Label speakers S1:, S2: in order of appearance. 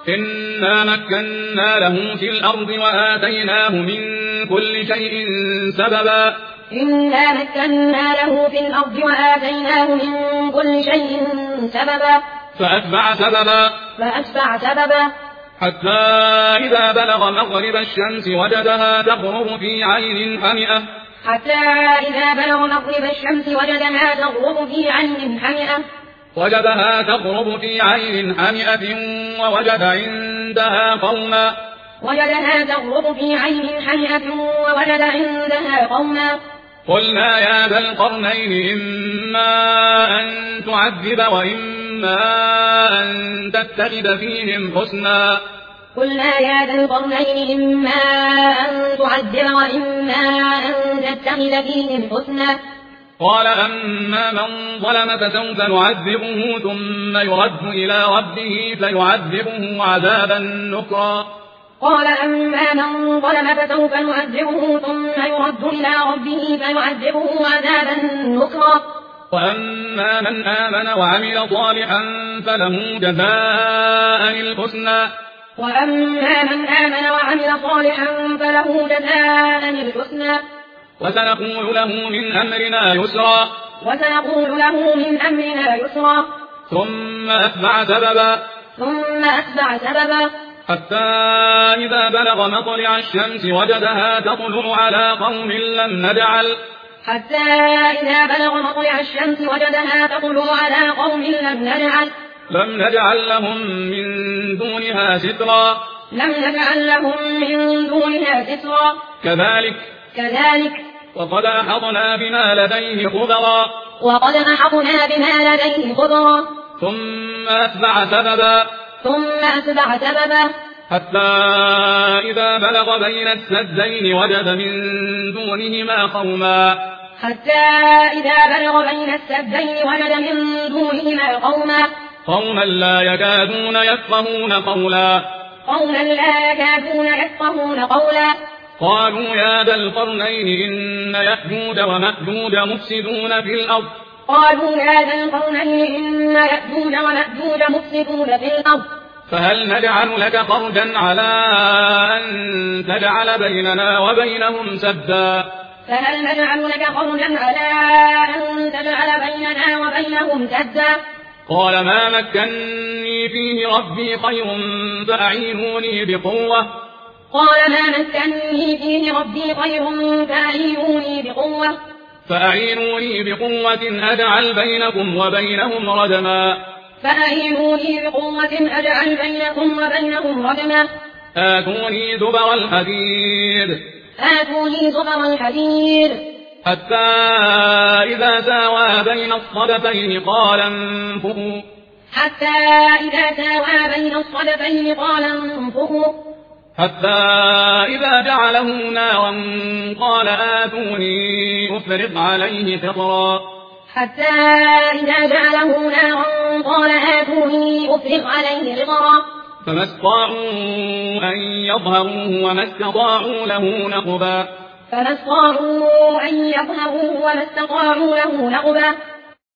S1: إنا مكنا له في الأرض وآتيناه من كل شيء سببا
S2: إنا مكنا له في الأرض وآتيناه من كل شيء سببا فأتبع سببا
S1: حتى إذا بلغ مغرب الشمس وجدها تغرب في عين حمئة ووجد عندها قوما قلنا يا ذا القرنين إما أن تعذب وإما أن تتخذ فيهم حسنا قال أما من ظلم فسوف نعذبه ثم يرد إلى ربه فيعذبه عذابا نكرا وأما من آمن وعمل صالحا فله جزاء الحسنى وسنقول له من أمرنا يسرا ثم أتبع سببا حتى إذا بلغ مطلع الشمس وجدها تطلع على قوم لم نجعل لهم من دونها سترا كذلك وقد أحطنا بما لديه خبرا ثم أتبع سببا حتى إذا بلغ بين السدين وجد من دونهما قوما لا يكادون يفقهون قولا قالوا يا ذا القرنين إن يأجوج ومأجوج مفسدون في الأرض فهل نجعل لك خرجا على أن تجعل بيننا وبينهم سدا قال ما مكني فيه ربي خير فأعينوني بقوة أجعل بينكم وبينهم ردما آتوني زبر الحديد حتى إذا ساوى بين الصدفين قال انفخوا حتى إذا جعله نارا قال آتوني أفرغ عليه قطرا فما استطاعوا أن يظهروه وما استطاعوا له نقبا